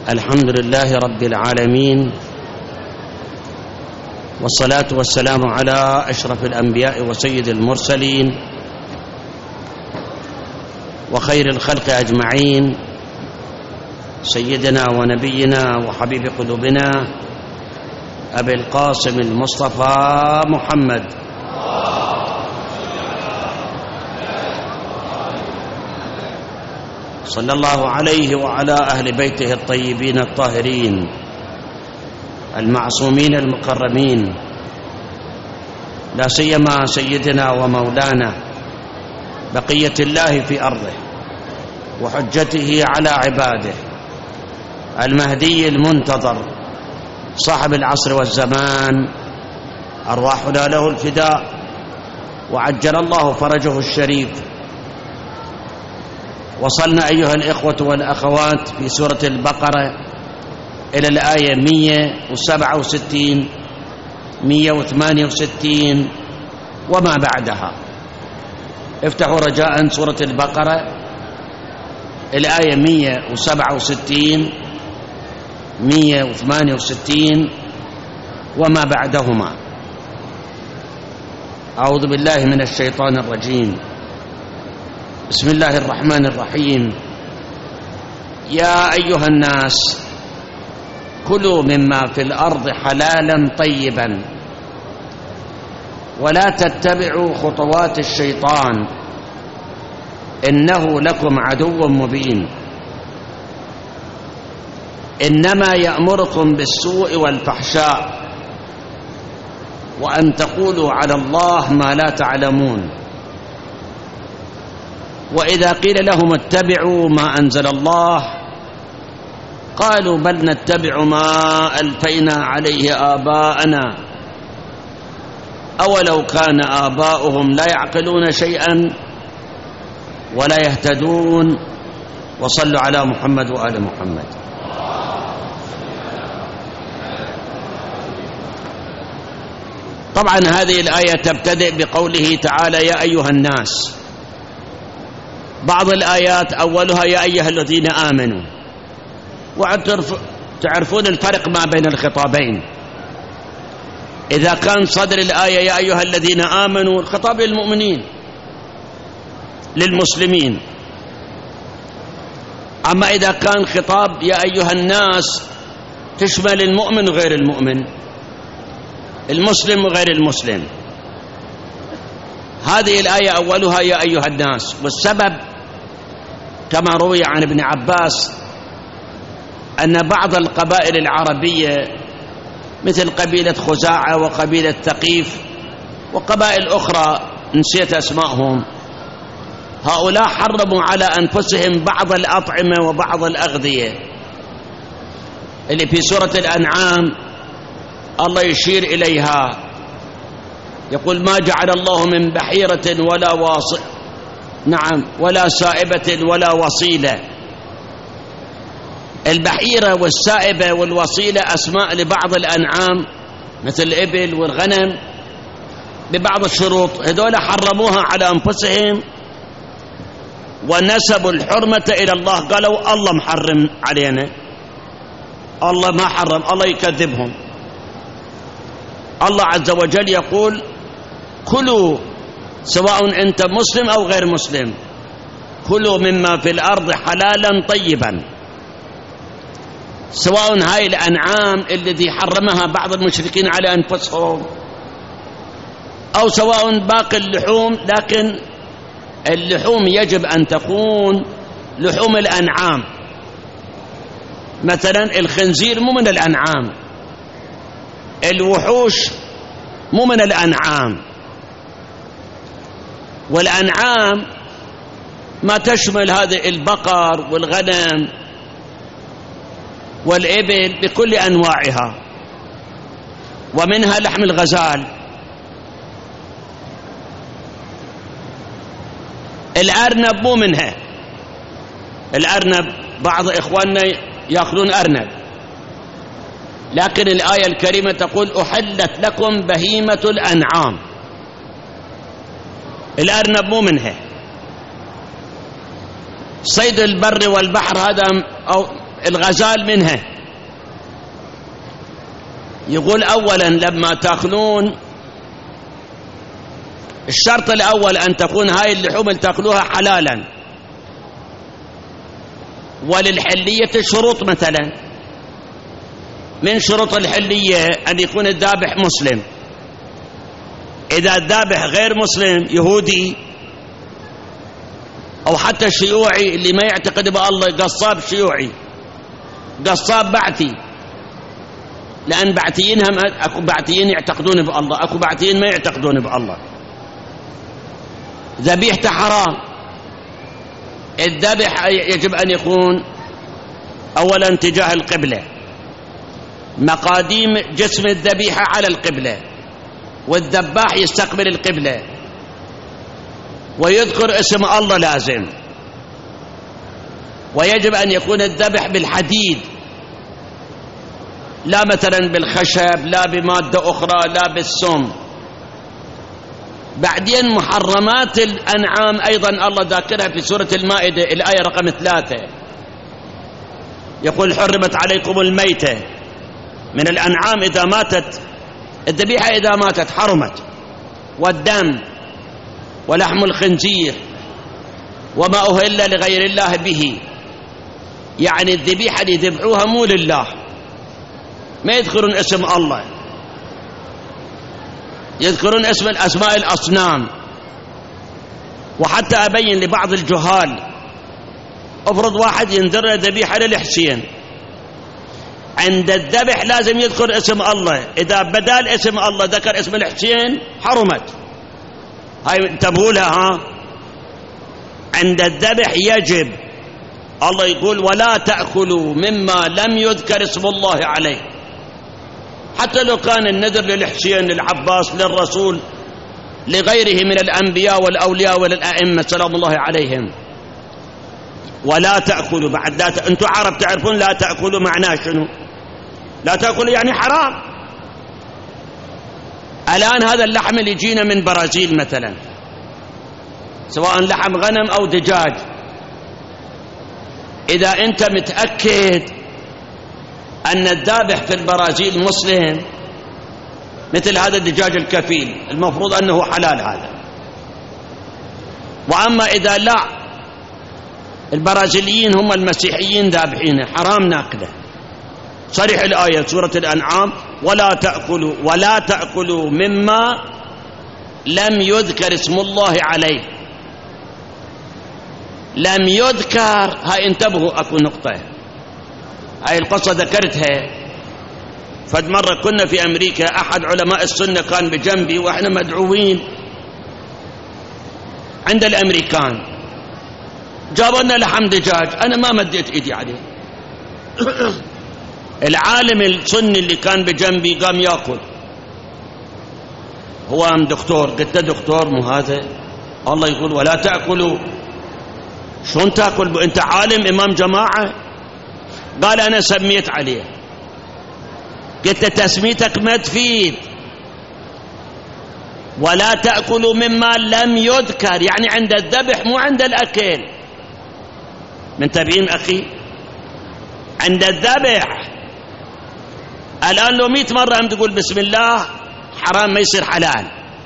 الحمد لله رب العالمين، والصلاة والسلام على أشرف الأنبياء وسيد المرسلين وخير الخلق أجمعين، سيدنا ونبينا وحبيب قلوبنا أبي القاسم المصطفى محمد صلى الله عليه وعلى أهل بيته الطيبين الطاهرين المعصومين المكرمين، لا سيما سيدنا ومولانا بقية الله في أرضه وحجته على عباده المهدي المنتظر صاحب العصر والزمان، أرواحنا له الفداء وعجل الله فرجه الشريف. وصلنا أيها الإخوة والأخوات في سورة البقرة إلى الآية 167 168 وما بعدها. افتحوا رجاء سورة البقرة الآية 167 168 وما بعدهما. أعوذ بالله من الشيطان الرجيم. بسم الله الرحمن الرحيم. يا أيها الناس كلوا مما في الأرض حلالا طيبا ولا تتبعوا خطوات الشيطان إنه لكم عدو مبين. إنما يأمركم بالسوء والفحشاء وأن تقولوا على الله ما لا تعلمون. وإذا قيل لهم اتبعوا ما أنزل الله قالوا بل نتبع ما ألفينا عليه آباءنا أولو كان آباؤهم لا يعقلون شيئا ولا يهتدون. وصلوا على محمد وآل محمد. طبعا هذه الآية تبتدئ بقوله تعالى يا أيها الناس. بعض الآيات أولها يا أيها الذين آمنوا، وتعرفون الفرق ما بين الخطابين. إذا كان صدر الآية يا أيها الذين آمنوا الخطاب للمؤمنين للمسلمين، أما إذا كان خطاب يا أيها الناس تشمل المؤمن وغير المؤمن، المسلم وغير المسلم. هذه الآية أولها يا أيها الناس، والسبب كما روي عن ابن عباس أن بعض القبائل العربية مثل قبيلة خزاعة وقبيلة ثقيف وقبائل أخرى نسيت أسمائهم، هؤلاء حرموا على أنفسهم بعض الأطعمة وبعض الأغذية اللي في سورة الأنعام الله يشير إليها، يقول ما جعل الله من بحيرة ولا سائبة ولا وصيلة. البحيرة والسائبة والوصيلة أسماء لبعض الأنعام مثل الإبل والغنم ببعض الشروط، هذول حرموها على أنفسهم ونسبوا الحرمة إلى الله، قالوا الله محرم علينا، الله ما حرم، الله يكذبهم. الله عز وجل يقول كلوا سواء أنت مسلم أو غير مسلم، كلوا مما في الأرض حلالا طيبا، سواء هاي الأنعام الذي حرمها بعض المشركين على أنفسهم أو سواء باقي اللحوم، لكن اللحوم يجب أن تكون لحوم الأنعام. مثلا الخنزير مو من الأنعام، الوحوش مو من الأنعام، والأنعام ما تشمل هذه البقر والغنم والإبل بكل أنواعها، ومنها لحم الغزال. الأرنب مو منها، الأرنب بعض إخواننا يأكلون أرنب، لكن الآية الكريمة تقول أحلت لكم بهيمة الأنعام، الأرنب مو منها. صيد البر والبحر هذا أو الغزال منها. يقول أولا لما تأكلون، الشرط الأول أن تكون هاي اللحوم اللي تأكلوها حلالا. وللحلية شروط، مثلا من شروط الحلية أن يكون الذابح مسلم. إذا الذابح غير مسلم، يهودي أو حتى شيوعي اللي ما يعتقد بالله، قصاب شيوعي، قصاب بعثي، لأن بعثيين هم أكو بعثيين يعتقدون بالله، أكو بعثيين ما يعتقدون بالله. ذبيحته حرام. الذبح يجب أن يكون أولا تجاه القبلة، مقاديم جسم الذبيحة على القبلة، والذباح يستقبل القبلة ويذكر اسم الله لازم. ويجب أن يكون الذبح بالحديد، لا مثلا بالخشب، لا بمادة أخرى، لا بالسم. بعدين محرمات الأنعام أيضا الله ذاكرها في سورة المائدة الآية رقم 3، يقول حرمت عليكم الميتة من الأنعام إذا ماتت، الذبيحة إذا ماتت حرمت، والدم ولحم الخنزير وما أهل لغير الله به. يعني الذبيحة اللي يذبحوها مو لله، ما يذكرون اسم الله، يذكرون اسم الأسماء الأصنام. وحتى أبين لبعض الجهال، أفرض واحد ينذر ذبيحة للحسين، عند الذبح لازم يذكر اسم الله، إذا بدال اسم الله ذكر اسم الحسين حرمت. هاي انتبهوا لها. عند الذبح يجب، الله يقول ولا تأكلوا مما لم يذكر اسم الله عليه، حتى لو كان النذر للحسين، للعباس، للرسول، لغيره من الأنبياء والأولياء والأئمة سلام الله عليهم. ولا تأكلوا، بعد لا أنتم عرب تعرفون لا تأكلوا معناه شنو؟ لا تأكلوا يعني حرام. الآن هذا اللحم اللي يجينا من برازيل مثلا، سواء لحم غنم أو دجاج، إذا أنت متأكد أن الذابح في البرازيل مسلم، مثل هذا الدجاج الكفيل المفروض أنه حلال هذا. وأما إذا لا، البرازيليين هم المسيحيين ذابحينه، حرام ناكله. صريح الآية سورة الأنعام ولا تأكلوا مما لم يذكر اسم الله عليه. لم يذكر، هاي انتبهوا، أكو نقطة، هاي القصة ذكرتها. فد مرة كنا في أمريكا، أحد علماء السنة كان بجنبي وإحنا مدعوين عند الأمريكان، جابوا لنا لحم دجاج، أنا ما مديت إيدي عليه. العالم السني اللي كان بجنبي قام يأكل، هو دكتور. قلت له دكتور مو هذا الله يقول ولا تأكلوا، شلون تأكل أنت عالم إمام جماعة؟ قال أنا سميت عليه. قلت تسميتك ما تفيد. ولا تأكلوا مما لم يذكر، يعني عند الذبح مو عند الأكل. منتبهين أخي؟ عند الذبح. الآن لو 100 مرة هم تقول بسم الله حرام، ما يصير حلال.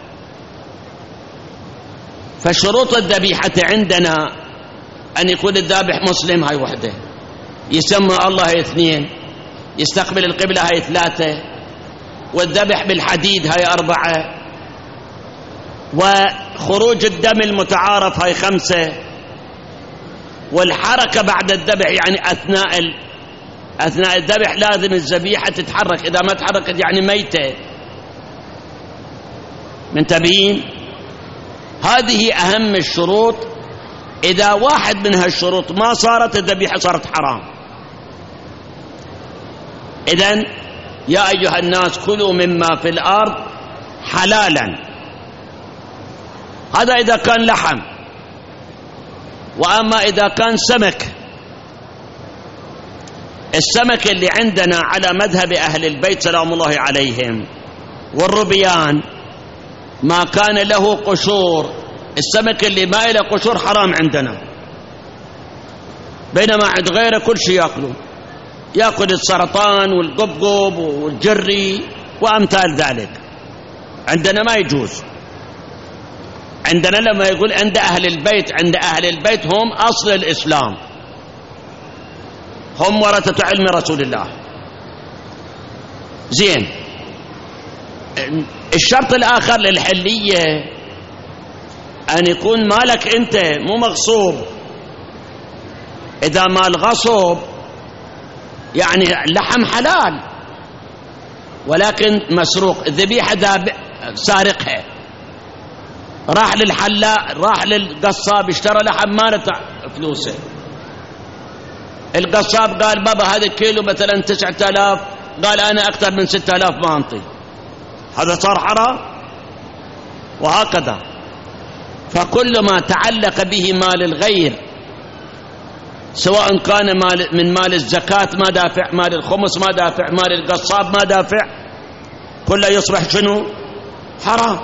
فشروط الذبيحة عندنا أن يكون الذابح مسلم، هاي وحده، يسمى الله هاي 2، يستقبل القبلة هاي 3، والذبح بالحديد هاي 4، وخروج الدم المتعارف هاي 5، والحركة بعد الذبح يعني أثناء الذبح لازم الذبيحة تتحرك، إذا ما تحركت يعني ميتة. منتبهين؟ هذه أهم الشروط. إذا واحد من هالشروط ما صارت الذبيحة صارت حرام. إذن يا أيها الناس كلوا مما في الأرض حلالا. هذا إذا كان لحم. وأما إذا كان سمك، السمك اللي عندنا على مذهب أهل البيت سلام الله عليهم والربيان ما كان له قشور، السمك اللي ما له قشور حرام عندنا، بينما عند غيره كل شيء يأكلون. يأكل السرطان والقبقب والجري وأمثال ذلك. عندنا ما يجوز. عندنا لما يقول عند أهل البيت هم أصل الإسلام، هم ورثة علم رسول الله. زين. الشرط الآخر للحلية أن يكون مالك أنت مو مغصوب. إذا مال غصب يعني لحم حلال ولكن مسروق، الذبيحة سارقها، راح للقصاب اشترى لحم ما نفع فلوسه. القصاب قال بابا هذا كيلو مثلا 9000، قال أنا أكثر من 6000 ما أنطي، هذا صار حرام. وهكذا. فكل ما تعلق به مال الغير سواء كان من مال الزكاة ما دافع، مال الخمس ما دافع، مال القصاب ما دافع، كله يصبح شنو؟ حرام.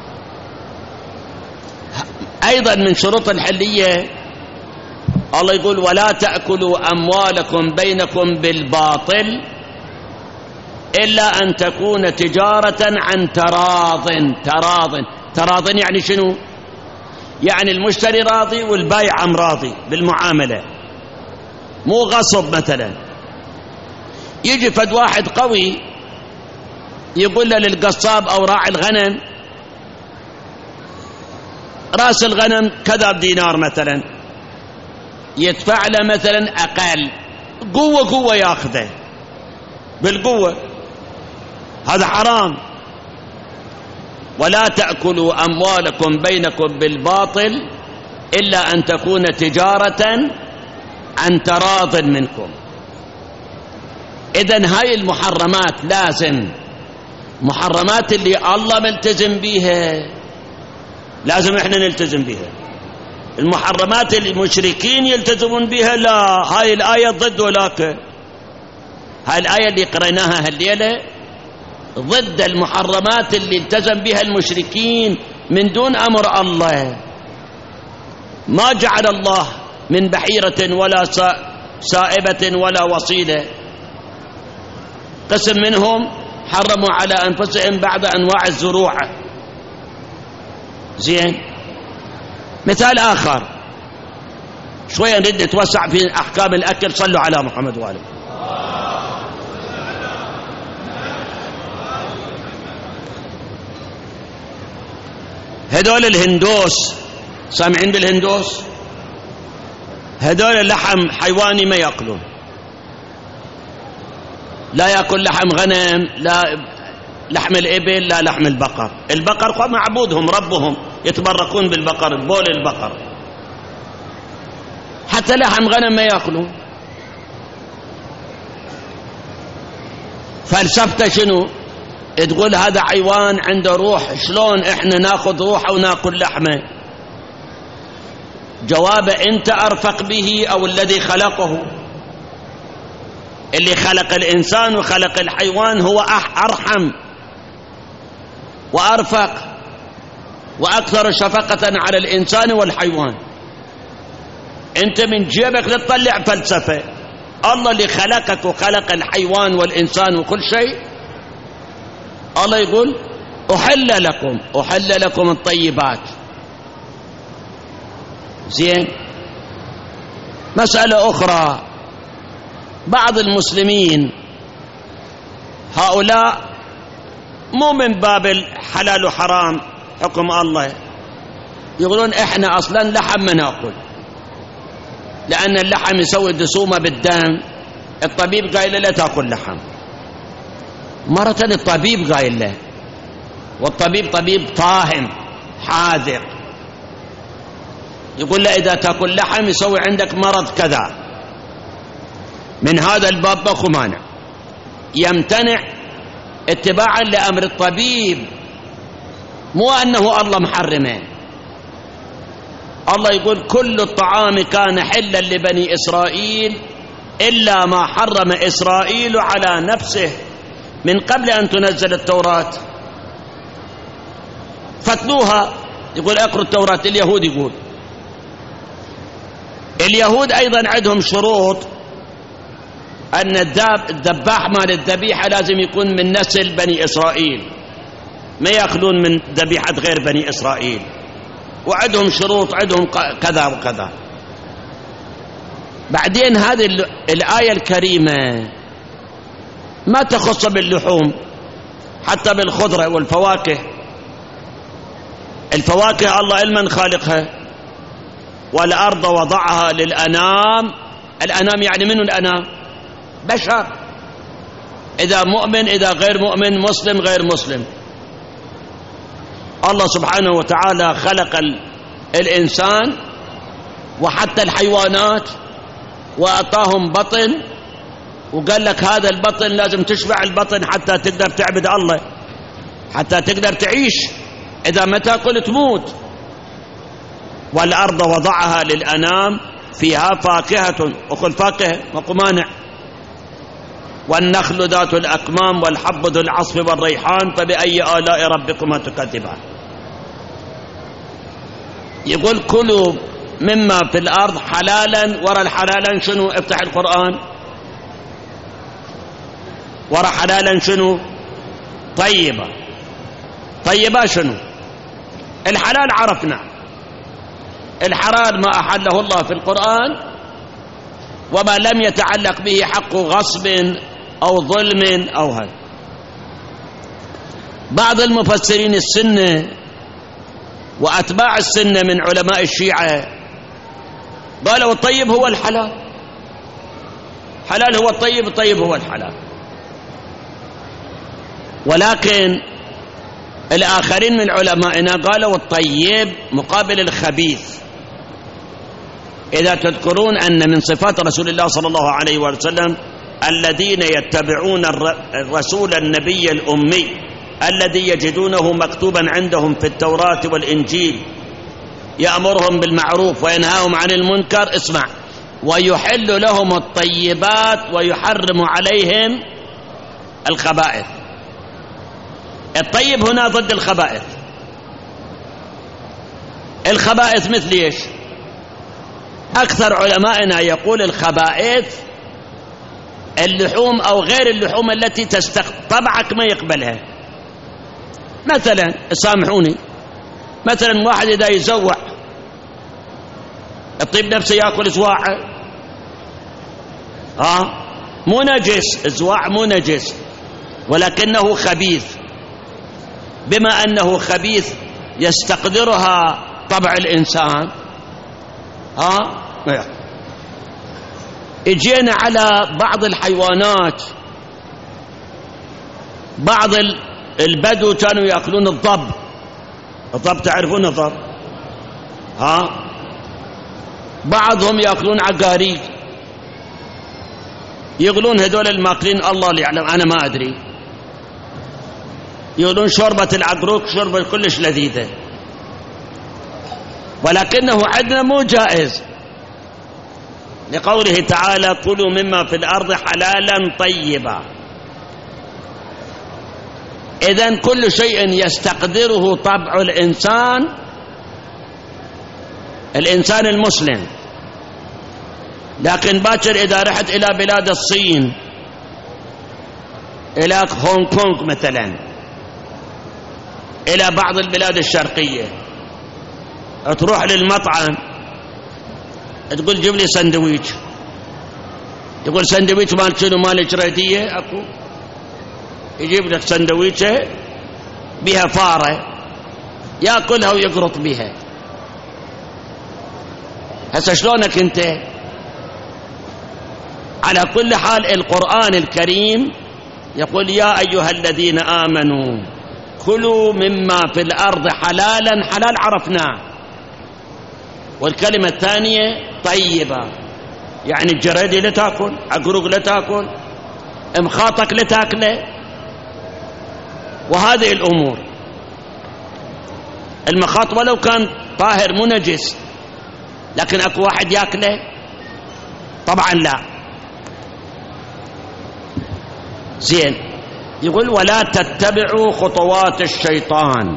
أيضا من شروط الحلية الله يقول ولا تأكلوا أموالكم بينكم بالباطل إلا أن تكون تجارة عن تراض يعني شنو؟ يعني المشتري راضي والبايع راضي بالمعاملة، مو غصب. مثلا يجي فد واحد قوي يقول له للقصاب أو راعي الغنم راس الغنم كذا بدينار مثلا، يدفع له مثلا أقل، قوة ياخذه بالقوة، هذا حرام. ولا تأكلوا أموالكم بينكم بالباطل إلا أن تكون تجارة عن تراض منكم. إذن هاي المحرمات لازم، محرمات اللي الله ملتزم بيها لازم احنا نلتزم بها. المحرمات اللي المشركين يلتزمون بها لا، هاي الآية ضد ولاك. هاي الآية اللي قرأناها هالليلة ضد المحرمات اللي التزم بها المشركين من دون أمر الله. ما جعل الله من بحيرة ولا سائبة ولا وصيلة، قسم منهم حرموا على أنفسهم بعض أنواع الزروع. زين. مثال آخر شوية نريد نتوسع في أحكام الأكل، صلوا على محمد وآله. هدول الهندوس، سامعين بالهندوس؟ هدول لحم حيواني ما يأكلون، لا يأكل لحم غنم، لا لحم الإبل، لا لحم البقر. البقر معبودهم ربهم، يتبركون بالبقر، بول البقر. حتى لحم غنم ما يأكلون. فلسفته شنو؟ تقول هذا حيوان عنده روح، شلون احنا ناخذ روحه وناكل لحمه؟ جواب انت ارفق به او الذي خلقه. اللي خلق الانسان وخلق الحيوان هو ارحم وارفق واكثر شفقة على الانسان والحيوان. انت من جيبك تطلع فلسفة. الله اللي خلقك وخلق الحيوان والانسان وكل شيء، الله يقول أحل لكم الطيبات. زين. مسألة أخرى، بعض المسلمين هؤلاء مو من باب الحلال وحرام حكم الله، يقولون احنا اصلا لحم ما ناكل لأن اللحم يسوي دسومة بالدم، الطبيب قايل له لا تاكل لحم. مرة الطبيب قايل له، والطبيب طبيب فاهم حاذق، يقول له إذا تاكل لحم يسوي عندك مرض كذا. من هذا الباب ماكو مانع، يمتنع اتباعا لأمر الطبيب، مو أنه الله محرمه. الله يقول كل الطعام كان حلا لبني إسرائيل إلا ما حرم إسرائيل على نفسه من قبل أن تنزل التوراة. فتلوها، يقول اقروا التوراة. اليهود يقول، اليهود أيضا عندهم شروط أن الذباح مال الذبيحة لازم يكون من نسل بني إسرائيل، ما يأخذون من ذبيحة غير بني إسرائيل، وعندهم شروط، عندهم كذا وكذا. بعدين هذه الآية الكريمة ما تخص باللحوم، حتى بالخضرة والفواكه. الفواكه الله علما خالقها. والأرض وضعها للأنام. الأنام يعني منو الأنام؟ بشر، إذا مؤمن إذا غير مؤمن، مسلم غير مسلم. الله سبحانه وتعالى خلق الإنسان وحتى الحيوانات وأعطاهم بطن، وقال لك هذا البطن لازم تشبع البطن حتى تقدر تعبد الله، حتى تقدر تعيش. إذا ما تأكل تموت. والأرض وضعها للأنام فيها فاكهة، أخذ فاكهة ماكو مانع، والنخل ذات الأكمام والحب ذو العصف والريحان فبأي آلاء ربكما تكذبان. يقول كلوا مما في الأرض حلالا. ورا الحلالا شنو؟ افتح القرآن، ورا حلالا شنو؟ طيبة. طيبة شنو؟ الحلال عرفنا، الحرام ما أحله الله في القرآن وما لم يتعلق به حق غصب أو ظلم أو هذا. بعض المفسرين السنة وأتباع السنة من علماء الشيعة قالوا الطيب هو الحلال، حلال هو الطيب، الطيب هو الحلال. ولكن الآخرين من علمائنا قالوا الطيب مقابل الخبيث. إذا تذكرون أن من صفات رسول الله صلى الله عليه وسلم الذين يتبعون الرسول النبي الأمي الذي يجدونه مكتوبا عندهم في التوراة والإنجيل يأمرهم بالمعروف وينهاهم عن المنكر، اسمع، ويحل لهم الطيبات ويحرم عليهم الخبائث. الطيب هنا ضد الخبائث. الخبائث مثل ايش؟ أكثر علمائنا يقول الخبائث اللحوم أو غير اللحوم التي طبعك ما يقبلها. مثلا سامحوني، مثلا واحد إذا يزوع الطيب نفسه يأكل زواعه، مو نجس، الزواع مو نجس ولكنه خبيث. بما أنه خبيث يستقدرها طبع الإنسان. اجينا على بعض الحيوانات، بعض البدو كانوا يأكلون الضب. الضب تعرفون الضب؟ بعضهم يأكلون عقاريق، يقولون هذول الماكلين الله اللي يعلم، أنا ما أدري. يقولون شوربة العقروق شوربة كلش لذيذة، ولكنه عندنا مو جائز، لقوله تعالى كلوا مما في الأرض حلالا طيبا. إذن كل شيء يستقدره طبع الإنسان المسلم. لكن باكر إذا رحت إلى بلاد الصين، إلى هونغ كونغ مثلا، إلى بعض البلاد الشرقية، تروح للمطعم تقول جيب لي سندويش، تقول سندويش مال شنو؟ مال جريدية أكو، يجيب لك سندويشة بها فارة يأكلها ويقرط بها. هسه شلونك انت؟ على كل حال القرآن الكريم يقول يا أيها الذين آمنوا كلوا مما في الأرض حلالا. حلال عرفناه. والكلمة الثانية طيبة، يعني الجريدي لا تأكل، عقروق لا تأكل، مخاطك لا تأكله، وهذه الأمور. المخاط ولو كان طاهر منجس، لكن أكو واحد يأكله؟ طبعا لا. زين، يقول ولا تتبعوا خطوات الشيطان.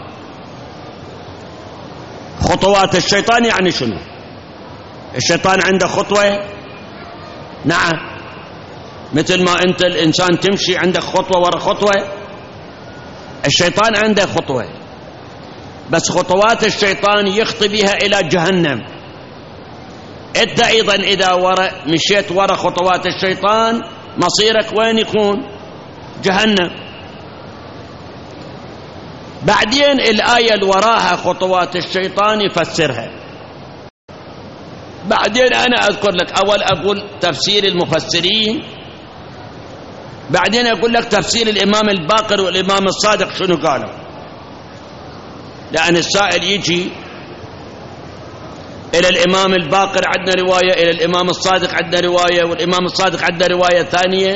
خطوات الشيطان يعني شنو؟ الشيطان عنده خطوة؟ نعم، مثل ما أنت الإنسان تمشي عندك خطوة ورا خطوة، الشيطان عنده خطوة، بس خطوات الشيطان يخطي بها إلى جهنم. أنت أيضا إذا مشيت ورا خطوات الشيطان مصيرك وين يكون؟ جهنم. بعدين الآية اللي وراها خطوات الشيطان يفسرها. بعدين أنا أذكر لك، أول أقول تفسير المفسرين، بعدين أقول لك تفسير الإمام الباقر والإمام الصادق شنو قالوا. لأن السائل يجي إلى الإمام الباقر عندنا رواية، إلى الإمام الصادق عندنا رواية، والإمام الصادق عندنا رواية ثانية،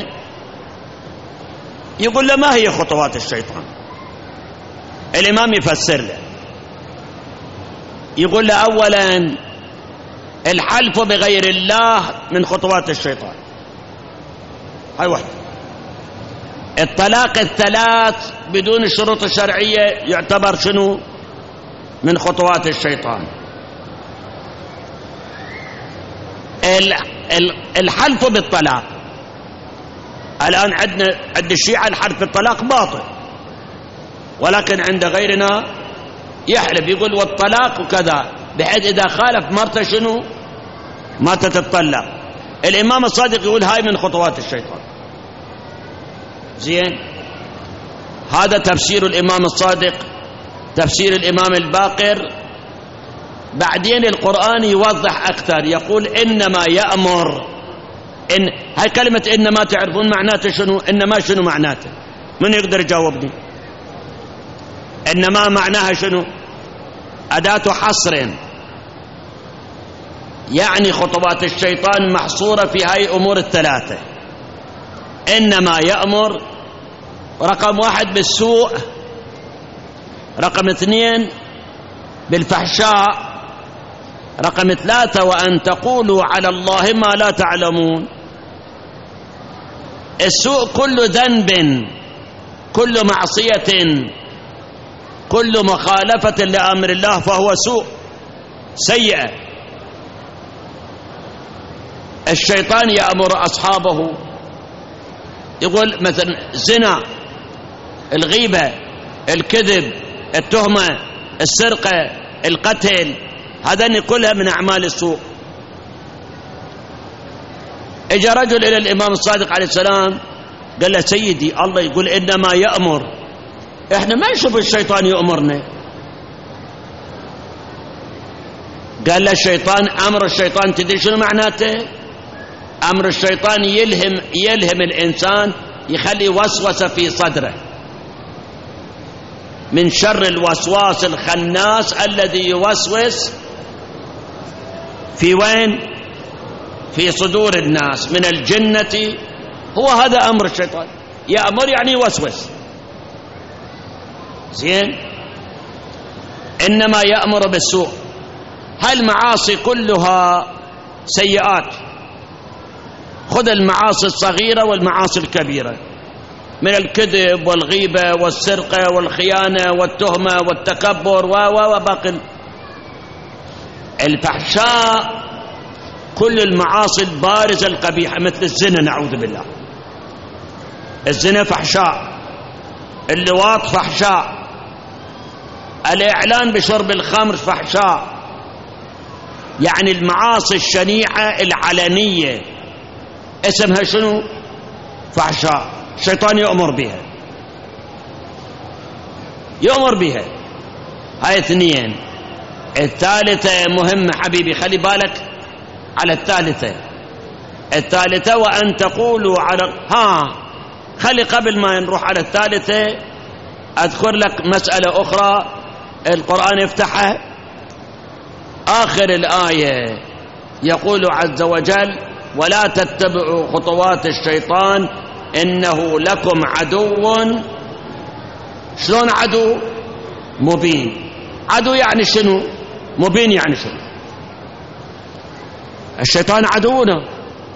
يقول له ما هي خطوات الشيطان؟ الإمام يفسر له، يقول له أولا الحلف بغير الله من خطوات الشيطان، هاي واحدة. الطلاق الثلاث بدون الشروط الشرعية يعتبر شنو؟ من خطوات الشيطان. الحلف بالطلاق، الآن عند الشيعة الحلف بالطلاق باطل، ولكن عند غيرنا يحلف يقول والطلاق وكذا، بحيث إذا خالف مرته شنو؟ ما تتطلق. الإمام الصادق يقول هاي من خطوات الشيطان. زين، هذا تفسير الإمام الصادق، تفسير الإمام الباقر. بعدين القرآن يوضح أكثر، يقول إنما يأمر. هاي كلمة إنما تعرفون معناته شنو؟ إنما شنو معناته؟ من يقدر يجاوبني؟ إنما معناها شنو؟ أداة حصر، يعني خطوات الشيطان محصورة في هاي أمور الثلاثة. إنما يأمر رقم 1 بالسوء، رقم 2 بالفحشاء، رقم 3 وأن تقولوا على الله ما لا تعلمون. السوء كل ذنب، كل معصية، كل مخالفة لأمر الله فهو سوء، سيئة. الشيطان يأمر أصحابه، يقول مثلا زنا، الغيبة، الكذب، التهمة، السرقة، القتل، هذا كلها من أعمال السوء. اجى رجل إلى الإمام الصادق عليه السلام قال له سيدي الله يقول إنما يأمر، إحنا ما نشوف الشيطان يأمرنا. قال له الشيطان، أمر الشيطان تدري شنو معناته؟ أمر الشيطان يلهم الإنسان، يخلي وسوسة في صدره، من شر الوسواس الخناس الذي يوسوس في وين؟ في صدور الناس من الجنة. هو هذا أمر الشيطان، يأمر يعني يوسوس. زين، إنما يأمر بالسوء. هاي المعاصي كلها سيئات، خذ المعاصي الصغيرة والمعاصي الكبيرة، من الكذب والغيبة والسرقة والخيانة والتهمة والتكبر وباقي الفحشاء، كل المعاصي البارزة القبيحة، مثل الزنا نعوذ بالله. الزنا فحشاء، اللواط فحشاء، الإعلان بشرب الخمر فحشاء. يعني المعاصي الشنيعة العلنية اسمها شنو؟ فحشاء. الشيطان يأمر بها، يأمر بها. هاي 2. الثالثة مهمة حبيبي، خلي بالك على الثالثة وأن تقولوا على خلي قبل ما نروح على الثالثة أذكر لك مسألة أخرى القرآن يفتحها. آخر الآية يقول عز وجل ولا تتبعوا خطوات الشيطان إنه لكم عدو. شلون عدو؟ مبين. عدو يعني شنو؟ مبين يعني شنو؟ الشيطان عدونا.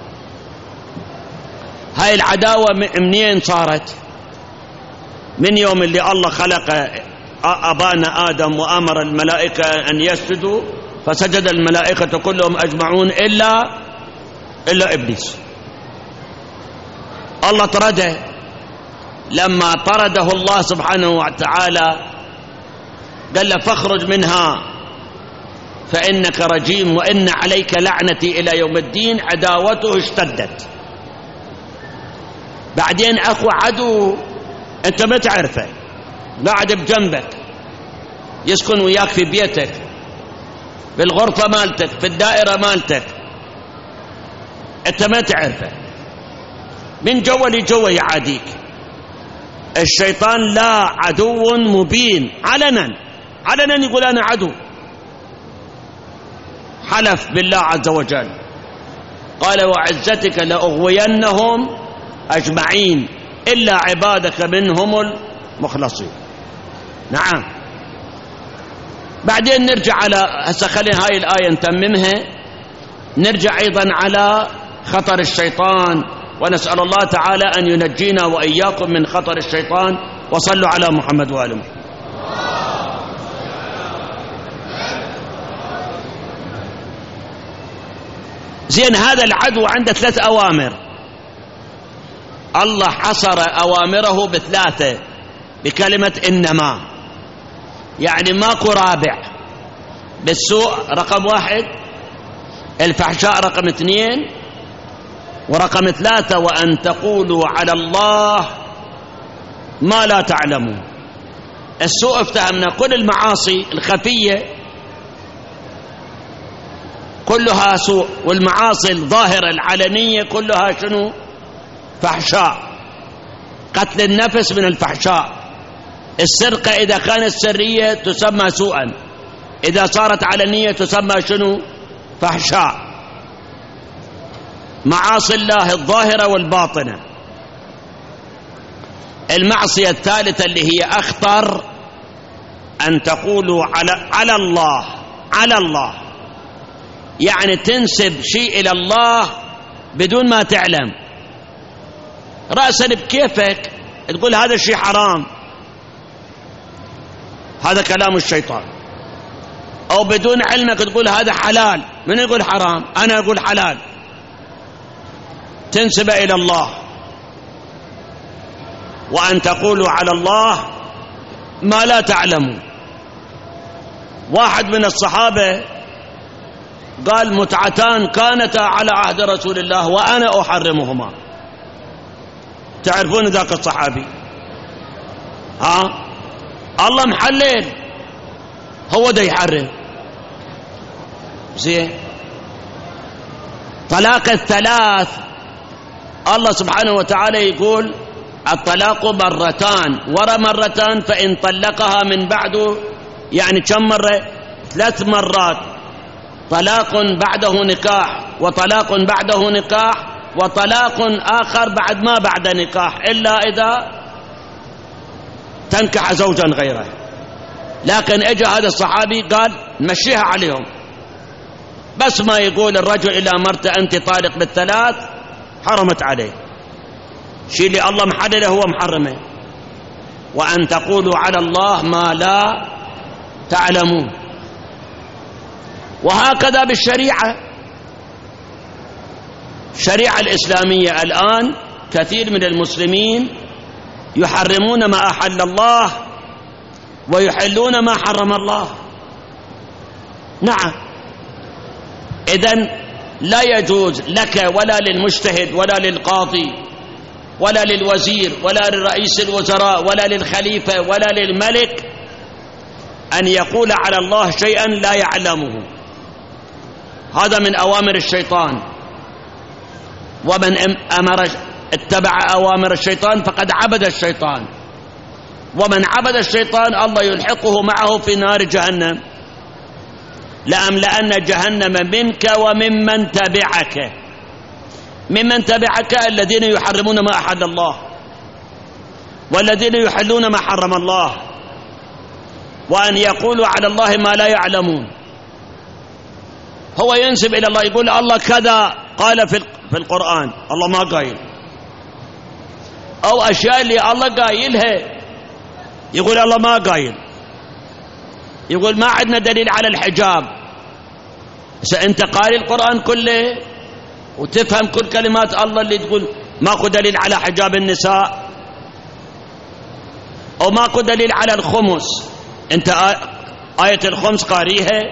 هاي العداوة منين صارت؟ من يوم اللي الله خلق أبانا آدم وأمر الملائكة أن يسجدوا فسجد الملائكة كلهم أجمعون إلا إبليس. الله طرده. لما طرده الله سبحانه وتعالى قال له فاخرج منها فإنك رجيم وإن عليك لعنتي إلى يوم الدين. عداوته اشتدت. بعدين أخو عدو أنت ما تعرفه، قاعد بجنبك، يسكن وياك في بيتك، في الغرفة مالتك، في الدائرة مالتك، أنت ما تعرفه، من جوا لجوا يعاديك. الشيطان لا عدو مبين، علنا يقول أنا عدو. حلف بالله عز وجل قال وعزتك لأغوينهم أجمعين إلا عبادك منهم المخلصين. نعم. بعدين نرجع على هسه، خلينا هاي الآية نتممها، نرجع أيضا على خطر الشيطان، ونسأل الله تعالى أن ينجينا وإياكم من خطر الشيطان. وصلوا على محمد وآل محمد. زين، هذا العدو عنده 3 أوامر. الله حصر أوامره ب3 بكلمة إنما، يعني ماكو رابع. بالسوء رقم 1، الفحشاء رقم 2، ورقم 3 وأن تقولوا على الله ما لا تعلمون. السوء افتهمنا، كل المعاصي الخفية كلها سوء، والمعاصي الظاهرة العلنية كلها شنو؟ فحشاء. قتل النفس من الفحشاء. السرقة إذا كانت سرية تسمى سوءا، إذا صارت علنية تسمى شنو؟ فحشاء. معاصي الله الظاهرة والباطنة. المعصية الثالثة اللي هي أخطر، أن تقولوا على الله، يعني تنسب شيء إلى الله بدون ما تعلم، رأسا بكيفك تقول هذا الشيء حرام، هذا كلام الشيطان. أو بدون علمك تقول هذا حلال، من يقول حرام؟ أنا أقول حلال، تنسب إلى الله. وأن تقولوا على الله ما لا تعلمون. واحد من الصحابة قال متعتان كانتا على عهد رسول الله وأنا أحرمهما. تعرفون ذاك الصحابي؟ الله محلل، هو ده يحرم. زين، طلاق الثلاث الله سبحانه وتعالى يقول الطلاق مرتان، ورا مرتان، فإن طلقها من بعده، يعني كم مرة؟ 3 مرات. طلاق بعده نكاح، وطلاق بعده نكاح، وطلاق آخر بعد ما بعد نكاح، إلا إذا تنكح زوجا غيره. لكن اجى هذا الصحابي قال مشيها عليهم، بس ما يقول الرجل إلى مرته أنت طالق ب3 حرمت عليه. شيء اللي الله محلله هو محرمه. وأن تقولوا على الله ما لا تعلمون. وهكذا بالشريعة، الشريعة الإسلامية الآن كثير من المسلمين يحرمون ما أحل الله ويحلون ما حرم الله. نعم. إذن لا يجوز لك ولا للمجتهد ولا للقاضي ولا للوزير ولا لرئيس الوزراء ولا للخليفة ولا للملك أن يقول على الله شيئا لا يعلمه. هذا من أوامر الشيطان. ومن اتبع أوامر الشيطان فقد عبد الشيطان. ومن عبد الشيطان الله يلحقه معه في نار جهنم. لأملأن جهنم منك وممن تبعك. ممن تبعك الذين يحرمون ما أحل الله والذين يحلون ما حرم الله. وأن يقولوا على الله ما لا يعلمون. هو ينسب إلى الله، يقول الله كذا قال في القرآن، الله ما قايل. أو أشياء اللي الله قايلها يقول الله ما قايل. يقول ما عندنا دليل على الحجاب. أنت قارئ القرآن كله وتفهم كل كلمات الله اللي تقول ماكو دليل على حجاب النساء، أو ماكو دليل على الخمس. أنت آية الخمس قاريها،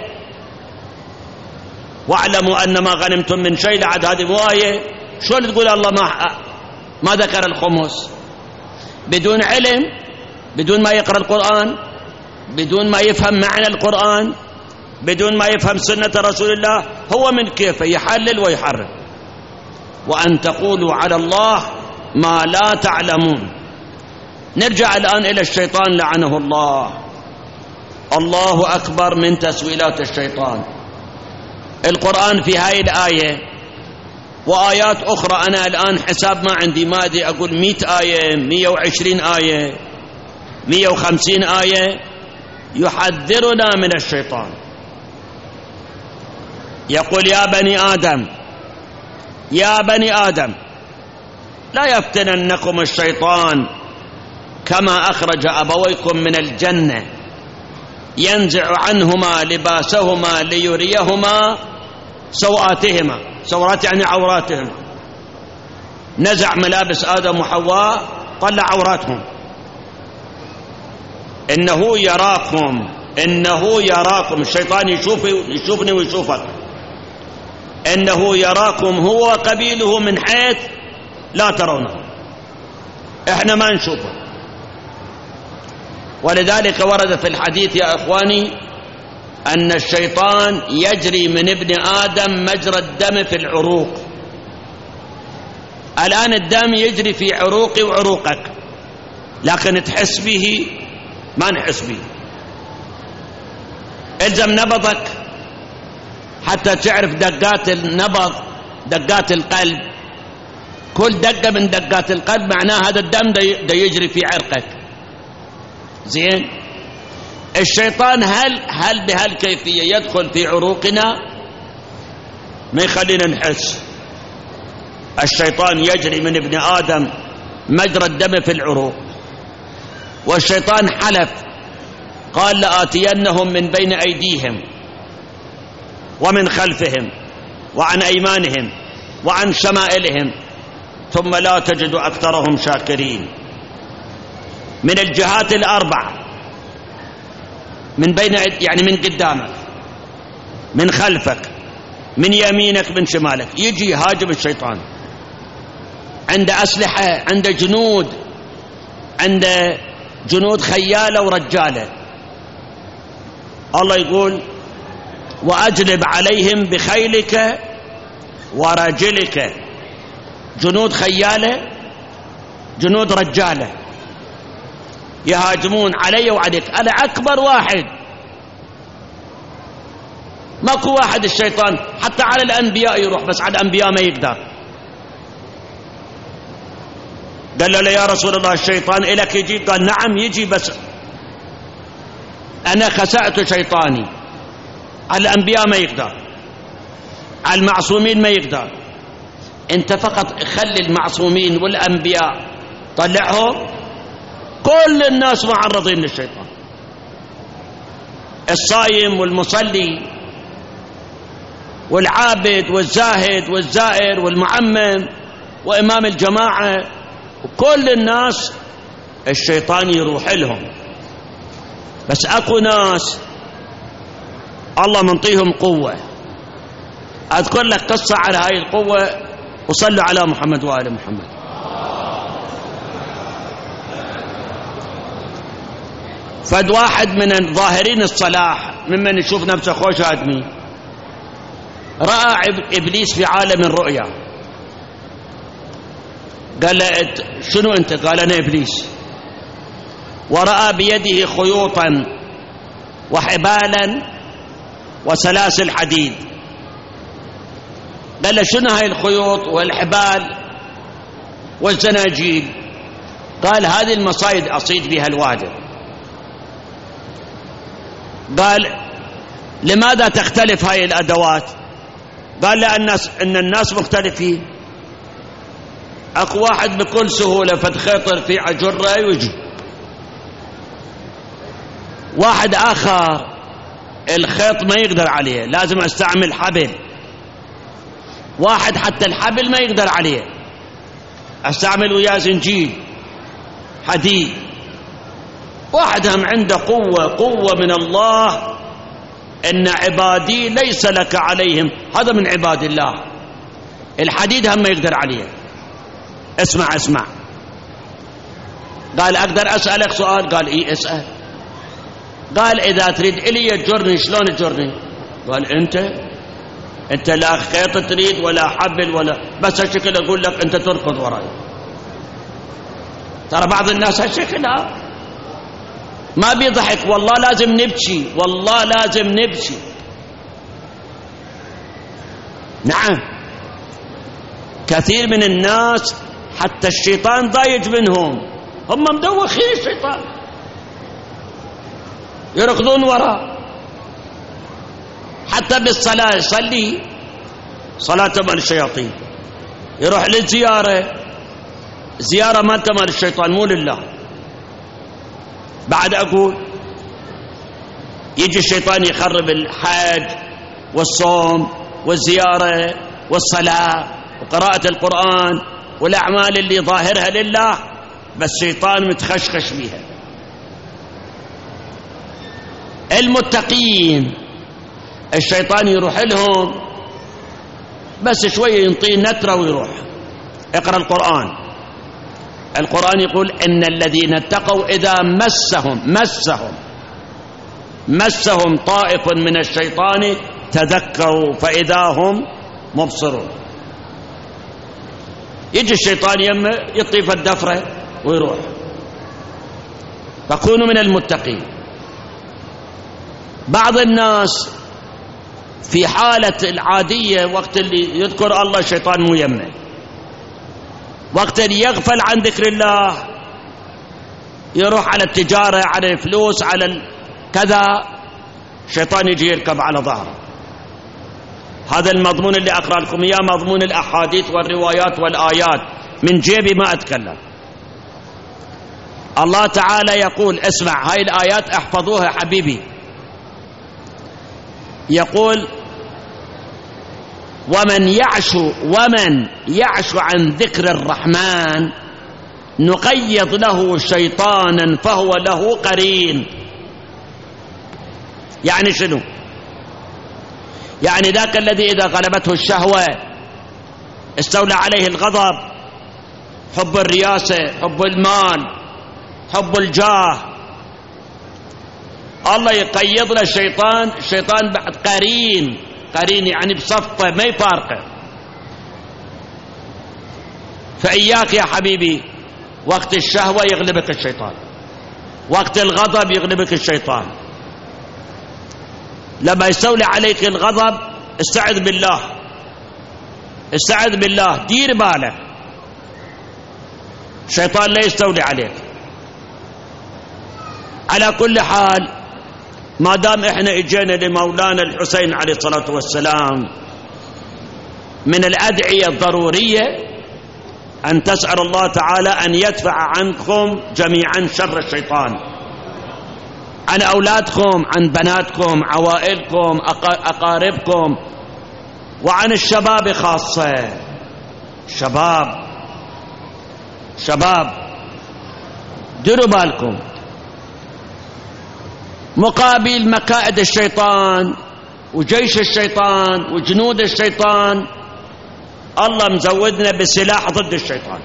واعلموا أن ما غنمتم من شيء، لعد هذه مو آية. شو تقول الله ما ذكر الخمس؟ بدون علم، بدون ما يقرأ القرآن، بدون ما يفهم معنى القرآن، بدون ما يفهم سنة رسول الله، هو من كيف يحلل ويحرم. وأن تقولوا على الله ما لا تعلمون. نرجع الآن إلى الشيطان لعنه الله. الله أكبر من تسويلات الشيطان. القرآن في هاي الآية وآيات أخرى، أنا الآن حساب ما عندي، ما أدري أقول 100 آية، 120 آية، 150 آية، يحذرنا من الشيطان. يقول يا بني آدم، يا بني آدم لا يفتننكم الشيطان كما أخرج أبويكم من الجنة ينزع عنهما لباسهما ليريهما سوآتهما. سوآت يعني عوراتهما. نزع ملابس آدم وحواء، طلع عوراتهم. إنه يراكم، إنه يراكم. الشيطان يشوفني ويشوفك. إنه يراكم هو وقبيله من حيث لا ترونه، إحنا ما نشوفه. ولذلك ورد في الحديث يا إخواني أن الشيطان يجري من ابن آدم مجرى الدم في العروق. الآن الدم يجري في عروقي وعروقك، لكن تحس به ما نحس به. الزم نبضك حتى تعرف دقات النبض، دقات القلب. كل دقة من دقات القلب معناه هذا الدم دا يجري في عرقك. زين. الشيطان هل بهالكيفية يدخل في عروقنا؟ ما يخلينا نحس. الشيطان يجري من ابن آدم مجرى الدم في العروق. والشيطان حلف قال لآتينهم من بين أيديهم ومن خلفهم وعن أيمانهم وعن شمائلهم ثم لا تجد أكثرهم شاكرين. من الجهات الأربع، من بين يعني من قدامك، من خلفك، من يمينك، من شمالك، يجي هاجم الشيطان. عنده أسلحة، عنده جنود، عنده جنود خيالة ورجالة. الله يقول وأجلب عليهم بخيلك ورجلك. جنود خيالة، جنود رجالة، يهاجمون علي وعليك. أنا أكبر واحد، ماكو واحد الشيطان حتى على الأنبياء يروح، بس على الأنبياء ما يقدر. قال له يا رسول الله الشيطان إلك يجي؟ قال نعم يجي، بس أنا خسأت شيطاني. على الأنبياء ما يقدر، على المعصومين ما يقدر. أنت فقط خلي المعصومين والأنبياء طلعهم، كل الناس معرضين للشيطان. الصايم والمصلي والعابد والزاهد والزائر والمعمم وإمام الجماعة، وكل الناس الشيطان يروح لهم. بس أكو ناس الله منطيهم قوة. أذكر لك قصة على هاي القوة، وصلوا على محمد وآل محمد. فد واحد من الظاهرين الصلاح ممن يشوف نفسه خوش آدمي رأى إبليس في عالم الرؤيا. قال له شنو أنت؟ قال أنا إبليس. ورأى بيده خيوطا وحبالا وسلاسل حديد. قال له شنو هاي الخيوط والحبال والزناجيل؟ قال هذه المصايد أصيد بها الوادر. قال لماذا تختلف هاي الأدوات؟ قال لأن الناس مختلفين. أكو واحد بكل سهولة فتخيطر في عجرة ويجي، واحد آخر الخيط ما يقدر عليه، لازم استعمل حبل. واحد حتى الحبل ما يقدر عليه، استعمل وياه زنجيل حديد. واحد هم عنده قوة من الله، إن عبادي ليس لك عليهم، هذا من عباد الله. الحديد هم ما يقدر عليه. اسمع قال أقدر أسألك سؤال؟ قال إيه اسأل. قال إذا تريد إلي تجرني شلون تجرني؟ قال أنت لا خيط تريد ولا حبل ولا بس هالشكل أقول لك أنت تركض وراي. ترى بعض الناس هالشكل ما بيضحك، والله لازم نبكي، والله لازم نبكي. نعم كثير من الناس حتى الشيطان ضايج منهم، هم مدوخين الشيطان يركضون وراه. حتى بالصلاة يصلي صلاة مال الشياطين، يروح للزيارة، زيارة ما مال الشيطان مو لله. بعد أقول يجي الشيطان يخرب الحج والصوم والزيارة والصلاة وقراءة القرآن والأعمال اللي ظاهرها لله، بس الشيطان متخشخش بيها. المتقين الشيطان يروح لهم بس شوية ينطيه نترة ويروح. اقرأ القرآن يقول إن الذين اتقوا إذا مسهم طائف من الشيطان تذكروا فإذا هم مبصرون. يجي الشيطان يمه يطيف الدفرة ويروح. فكونوا من المتقين. بعض الناس في حالة العادية وقت اللي يذكر الله الشيطان مو يمه، وقت اللي يغفل عن ذكر الله يروح على التجارة، على الفلوس، على كذا، الشيطان يجي يركب على ظهره. هذا المضمون اللي أقرأ لكم إياه مضمون الأحاديث والروايات والآيات، من جيبي ما أتكلم. الله تعالى يقول، اسمع هاي الآيات احفظوها حبيبي، يقول ومن يعش عن ذكر الرحمن نقيض له شيطانا فهو له قرين. يعني شنو؟ يعني ذاك الذي إذا غلبته الشهوة استولى عليه الغضب، حب الرياسة، حب المال، حب الجاه، الله يقيض له الشيطان بعد قرين يعني بصفه ما يفارقه. فإياك يا حبيبي وقت الشهوة يغلبك الشيطان، وقت الغضب يغلبك الشيطان. لما يستولي عليك الغضب استعذ بالله، دير بالك الشيطان لا يستولي عليك. على كل حال ما دام احنا اجينا لمولانا الحسين عليه الصلاة والسلام، من الأدعية الضرورية أن تسأل الله تعالى أن يدفع عنكم جميعا شر الشيطان، عن أولادكم، عن بناتكم، عوائلكم، أقاربكم، وعن الشباب خاصة. شباب ديروا بالكم، مقابل مكائد الشيطان وجيش الشيطان وجنود الشيطان الله مزودنا بسلاح ضد الشيطان.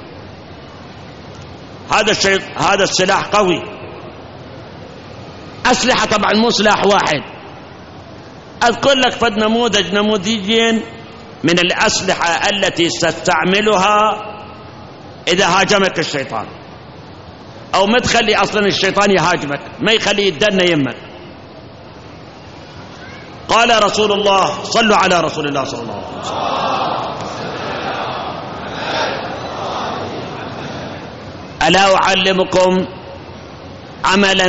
هذا السلاح قوي. أسلحة طبعا مو سلاح واحد، أذكر لك فد نموذجين من الأسلحة التي ستستعملها إذا هاجمك الشيطان، أو ما تخلي أصلا الشيطان يهاجمك، ما يخلي يدنا يمك. قال رسول الله، صلوا على رسول الله صلى الله عليه وسلم، ألا أعلمكم عملا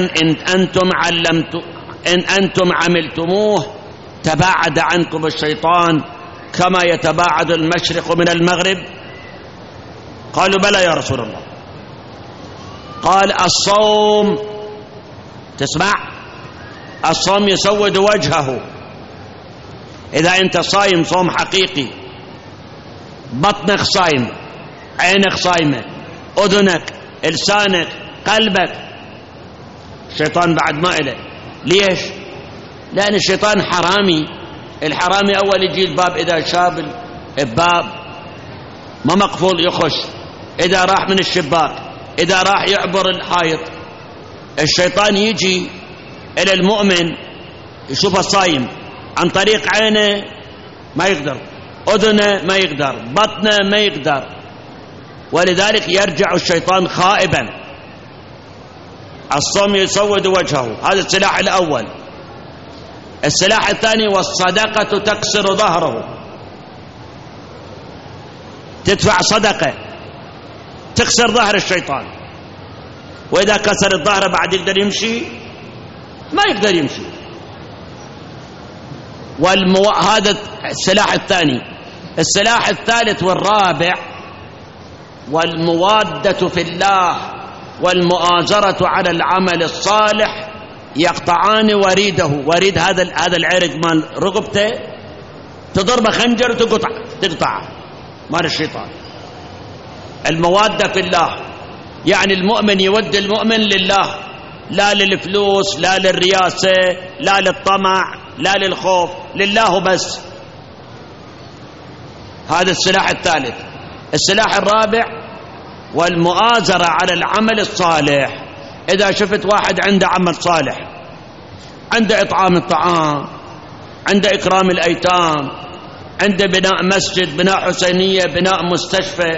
إن أنتم عملتموه تباعد عنكم الشيطان كما يتباعد المشرق من المغرب؟ قالوا بلى يا رسول الله. قال الصوم، تسمع، الصوم يسود وجهه. إذا أنت صايم صوم حقيقي، بطنك صايم، عينك صايمة، أذنك، لسانك، قلبك. الشيطان بعد ما إله. ليش؟ لأن الشيطان حرامي. الحرامي أول يجي الباب، إذا شاف الباب ما مقفول يخش، إذا راح من الشباك، إذا راح يعبر الحائط. الشيطان يجي إلى المؤمن يشوفه صايم، عن طريق عينه ما يقدر، أذنه ما يقدر، بطنه ما يقدر، ولذلك يرجع الشيطان خائبا. الصوم يسود وجهه، هذا السلاح الأول. السلاح الثاني: والصدقة تكسر ظهره. تدفع صدقة تكسر ظهر الشيطان، وإذا كسر الظهر بعد يقدر يمشي؟ ما يقدر يمشي. هذا السلاح الثاني. السلاح الثالث والرابع: والموادة في الله والمؤازرة على العمل الصالح يقطعان وريده. وريد هذا العرق مال رقبته، تضربه خنجر تقطعه مال الشيطان. الموادة في الله يعني المؤمن يود المؤمن لله، لا للفلوس، لا للرياسة، لا للطمع، لا للخوف، لله بس. هذا السلاح الثالث. السلاح الرابع: والمؤازرة على العمل الصالح. إذا شفت واحد عنده عمل صالح، عنده إطعام الطعام، عنده إكرام الأيتام، عنده بناء مسجد، بناء حسينية، بناء مستشفى،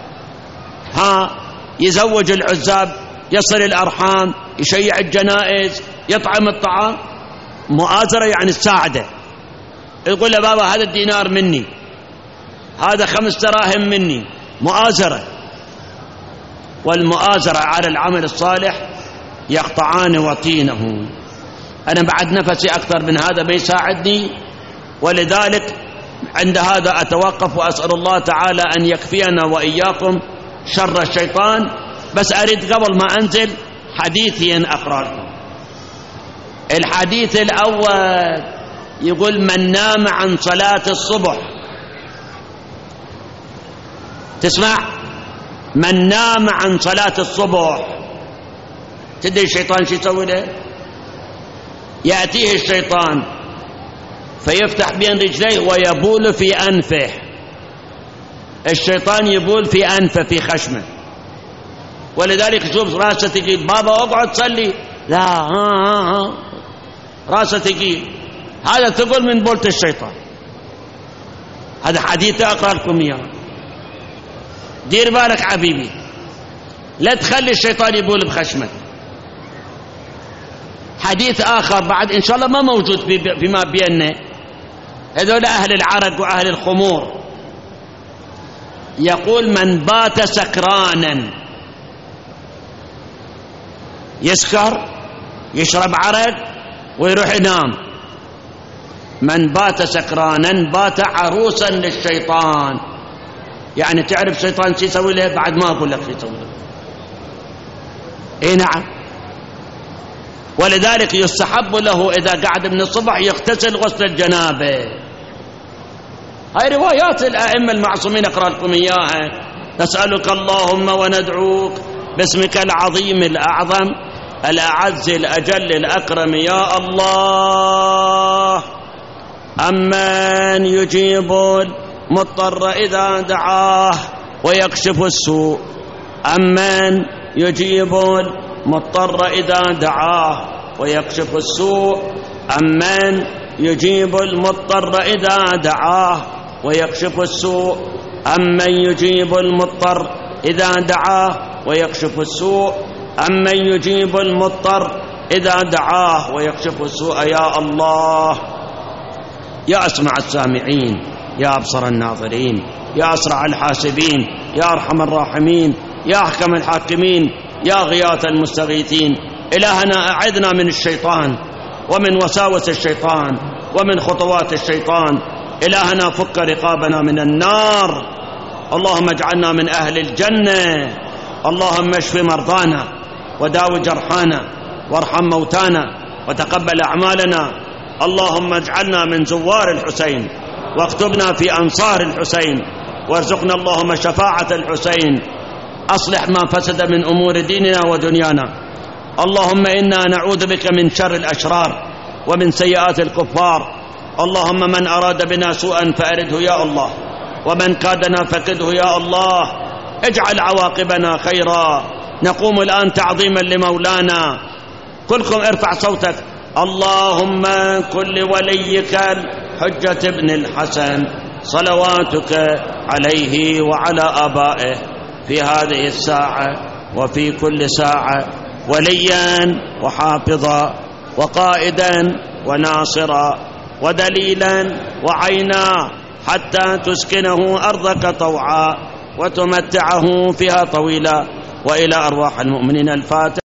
يزوج العزاب، يصل الأرحام، يشيع الجنائز، يطعم الطعام، مؤازرة يعني تساعده. يقول له: بابا هذا الدينار مني، هذا 5 دراهم مني. مؤازرة. والمؤازرة على العمل الصالح يقطعان وطينه. أنا بعد نفسي أكثر من هذا ما يساعدني، ولذلك عند هذا أتوقف، وأسأل الله تعالى أن يكفينا وإياكم شر الشيطان. بس أريد قبل ما أنزل حديثين أقرأ لكم. الحديث الأول يقول: من نام عن صلاة الصبح، تسمع؟ من نام عن صلاة الصبح، تدري الشيطان شو يسوي له؟ يأتيه الشيطان فيفتح بين رجليه ويبول في أنفه. الشيطان يبول في أنفه، في خشمه، ولذلك يشوف راسه تقيل: بابا اقعد صلي، لا راسه تقيل. هذا تقول من بولة الشيطان. هذا حديث أقرأ لكم إياه. دير بالك حبيبي، لا تخلي الشيطان يبول بخشمك. حديث آخر بعد إن شاء الله ما موجود فيما بيننا، هذول أهل العرق وأهل الخمور. يقول: من بات سكرانا، يسكر، يشرب عرق ويروح ينام. من بات سكرانا بات عروسا للشيطان. يعني تعرف الشيطان شو يسوي له؟ بعد ما أقول لك شو يسوي له. إيه نعم. ولذلك يستحب له إذا قعد من الصبح يغتسل غسل الجنابة. هاي روايات الأئمة المعصومين أقرأ لكم إياها. نسألك اللهم وندعوك باسمك العظيم الأعظم الأعز الأجل الأكرم يا الله، أمن يجيب المضطر إذا دعاه ويكشف السوء. أمن يجيب المضطر إذا دعاه ويكشف السوء. أمن يجيب المضطر إذا دعاه ويكشف السوء. أمن يجيب المضطر إذا دعاه ويكشف السوء. أمن يجيب المضطر إذا دعاه ويكشف السوء. يا الله، يا أسمع السامعين، يا أبصر الناظرين، يا أسرع الحاسبين، يا أرحم الراحمين، يا أحكم الحاكمين، يا غياث المستغيثين. إلهنا أعذنا من الشيطان ومن وساوس الشيطان ومن خطوات الشيطان. إلهنا فك رقابنا من النار. اللهم اجعلنا من أهل الجنة. اللهم اشف مرضانا وداو جرحانا وارحم موتانا وتقبل أعمالنا. اللهم اجعلنا من زوار الحسين واكتبنا في أنصار الحسين. وارزقنا اللهم شفاعة الحسين. أصلح ما فسد من أمور ديننا ودنيانا. اللهم إنا نعوذ بك من شر الأشرار ومن سيئات الكفار. اللهم من أراد بنا سوءا فأرده يا الله، ومن كادنا فكده يا الله. اجعل عواقبنا خيرا. نقوم الآن تعظيما لمولانا. كلكم ارفع صوتك. اللهم كن لوليك الحجة بن الحسن صلواتك عليه وعلى آبائه في هذه الساعة وفي كل ساعة وليا وحافظا وقائدا وناصرا ودليلا وعينا، حتى تسكنه أرضك طوعا وتمتعه فيها طويلا. وإلى أرواح المؤمنين الفاتحة.